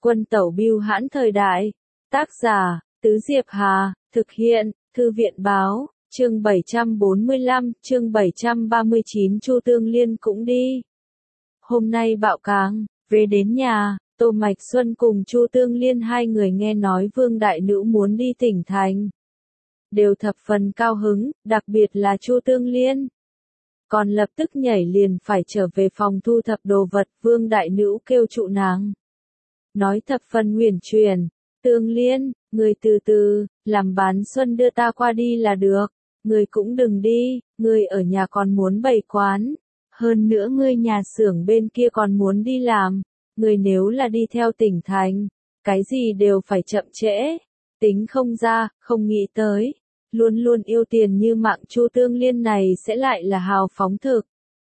Quân tẩu bưu hãn thời đại. Tác giả, Tứ Diệp Hà, thực hiện, Thư viện báo, chương 745, chương 739 Chu Tương Liên cũng đi. Hôm nay bạo cáng, về đến nhà, Tô Mạch Xuân cùng Chu Tương Liên hai người nghe nói Vương Đại Nữ muốn đi tỉnh thành. Đều thập phần cao hứng, đặc biệt là Chu Tương Liên. Còn lập tức nhảy liền phải trở về phòng thu thập đồ vật, Vương Đại Nữ kêu trụ nàng. Nói thập phần huyền truyền, Tương Liên, người từ từ, làm bán xuân đưa ta qua đi là được, người cũng đừng đi, người ở nhà còn muốn bày quán, hơn nữa ngươi nhà xưởng bên kia còn muốn đi làm, người nếu là đi theo tỉnh thành, cái gì đều phải chậm trễ, tính không ra, không nghĩ tới, luôn luôn yêu tiền như mạng Chu Tương Liên này sẽ lại là hào phóng thực.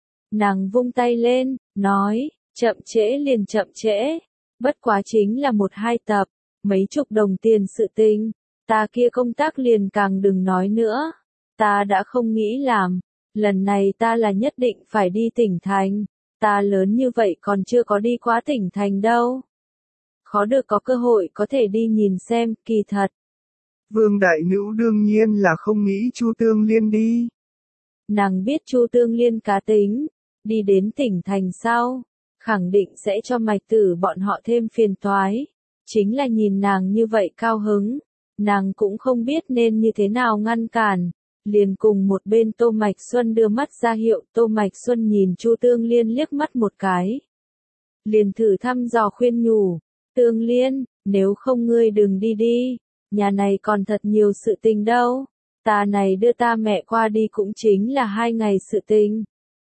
Nàng vung tay lên, nói, chậm trễ liền chậm trễ, bất quá chính là 1-2 tập, mấy chục đồng tiền sự tình, ta kia công tác liền càng đừng nói nữa, ta đã không nghĩ làm, lần này ta là nhất định phải đi tỉnh thành, ta lớn như vậy còn chưa có đi qua tỉnh thành đâu. Khó được có cơ hội có thể đi nhìn xem, kỳ thật. Vương Đại Nữ đương nhiên là không nghĩ Chu Tương Liên đi. Nàng biết Chu Tương Liên cá tính, đi đến tỉnh thành sau, khẳng định sẽ cho Mạch Tử bọn họ thêm phiền toái. Chính là nhìn nàng như vậy cao hứng, nàng cũng không biết nên như thế nào ngăn cản, liền cùng một bên Tô Mạch Xuân đưa mắt ra hiệu. Tô Mạch Xuân nhìn Chu Tương Liên liếc mắt một cái, liền thử thăm dò khuyên nhủ, Tương Liên, nếu không ngươi đừng đi đi, nhà này còn thật nhiều sự tình đâu, ta này đưa ta mẹ qua đi cũng chính là 2 ngày sự tình,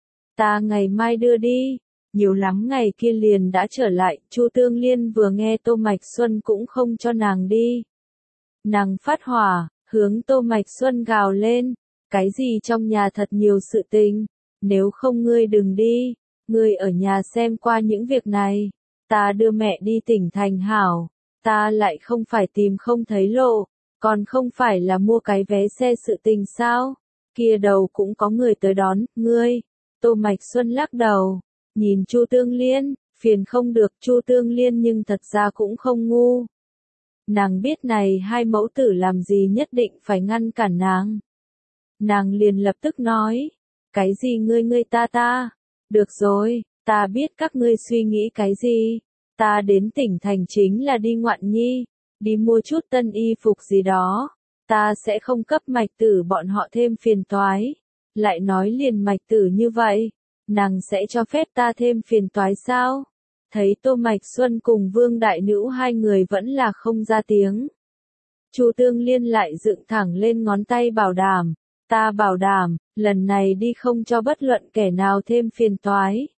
ta ngày mai đưa đi. Nhiều lắm ngày kia liền đã trở lại, Chu Tương Liên vừa nghe Tô Mạch Xuân cũng không cho nàng đi. Nàng phát hỏa, hướng Tô Mạch Xuân gào lên, cái gì trong nhà thật nhiều sự tình, nếu không ngươi đừng đi, ngươi ở nhà xem qua những việc này, ta đưa mẹ đi tỉnh thành hảo, ta lại không phải tìm không thấy lộ, còn không phải là mua cái vé xe sự tình sao, kia đầu cũng có người tới đón, ngươi. Tô Mạch Xuân lắc đầu. Nhìn Chu Tương Liên, phiền không được, Chu Tương Liên nhưng thật ra cũng không ngu. Nàng biết này hai mẫu tử làm gì nhất định phải ngăn cản nàng. Nàng liền lập tức nói, cái gì ngươi ta, được rồi, ta biết các ngươi suy nghĩ cái gì, ta đến tỉnh thành chính là đi ngoạn nhi, đi mua chút tân y phục gì đó, ta sẽ không cấp Mạch Tử bọn họ thêm phiền toái. Lại nói liền Mạch Tử như vậy. Nàng sẽ cho phép ta thêm phiền toái sao? Thấy Tô Mạch Xuân cùng Vương Đại Nữ hai người vẫn là không ra tiếng. Chu Tương Liên lại dựng thẳng lên ngón tay bảo đảm, ta bảo đảm, lần này đi không cho bất luận kẻ nào thêm phiền toái.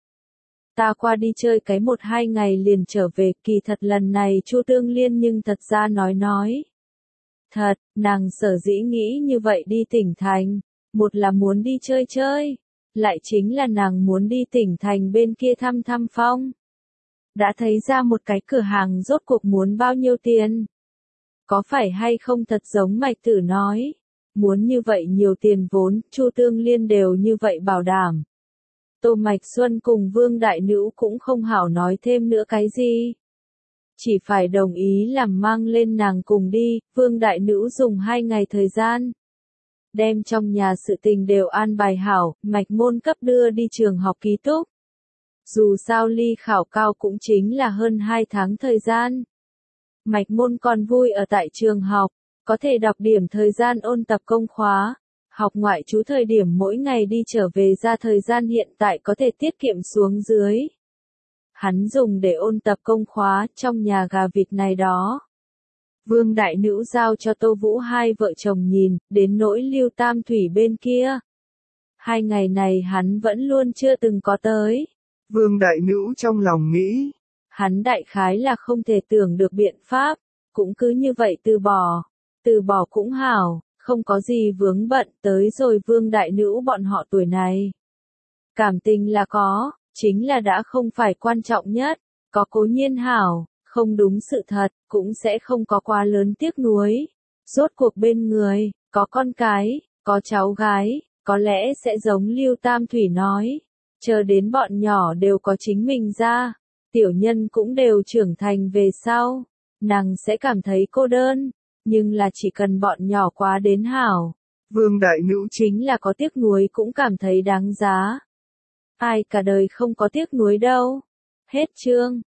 Ta qua đi chơi cái 1-2 ngày liền trở về, kỳ thật lần này Chu Tương Liên nhưng thật ra nói. Thật, nàng sở dĩ nghĩ như vậy đi tỉnh thành, một là muốn đi chơi. Lại chính là nàng muốn đi tỉnh thành bên kia thăm phong. Đã thấy ra một cái cửa hàng rốt cuộc muốn bao nhiêu tiền? Có phải hay không thật giống Mạch Tử nói? Muốn như vậy nhiều tiền vốn, Chu Tương Liên đều như vậy bảo đảm. Tô Mạch Xuân cùng Vương Đại Nữ cũng không hảo nói thêm nữa cái gì. Chỉ phải đồng ý làm mang lên nàng cùng đi, Vương Đại Nữ dùng 2 ngày thời gian. Đem trong nhà sự tình đều an bài hảo, Mạch Môn cấp đưa đi trường học ký túc. Dù sao ly khảo cao cũng chính là hơn 2 tháng thời gian. Mạch Môn còn vui ở tại trường học, có thể đọc điểm thời gian ôn tập công khóa, học ngoại trú thời điểm mỗi ngày đi trở về ra thời gian hiện tại có thể tiết kiệm xuống dưới. Hắn dùng để ôn tập công khóa trong nhà gà vịt này đó. Vương Đại Nữ giao cho Tô Vũ hai vợ chồng nhìn, đến nỗi Lưu Tam Thủy bên kia. 2 ngày này hắn vẫn luôn chưa từng có tới. Vương Đại Nữ trong lòng nghĩ. Hắn đại khái là không thể tưởng được biện pháp, cũng cứ như vậy từ bỏ cũng hảo, không có gì vướng bận tới rồi Vương Đại Nữ bọn họ tuổi này. Cảm tình là có, chính là đã không phải quan trọng nhất, có cố nhiên hảo. Không đúng sự thật, cũng sẽ không có quá lớn tiếc nuối. Rốt cuộc bên người, có con cái, có cháu gái, có lẽ sẽ giống Lưu Tam Thủy nói. Chờ đến bọn nhỏ đều có chính mình ra. tiểu nhân cũng đều trưởng thành về sau, nàng sẽ cảm thấy cô đơn, nhưng là chỉ cần bọn nhỏ quá đến hảo. Vương đại nữ Chính là có tiếc nuối cũng cảm thấy đáng giá. Ai cả đời không có tiếc nuối đâu. Hết chương.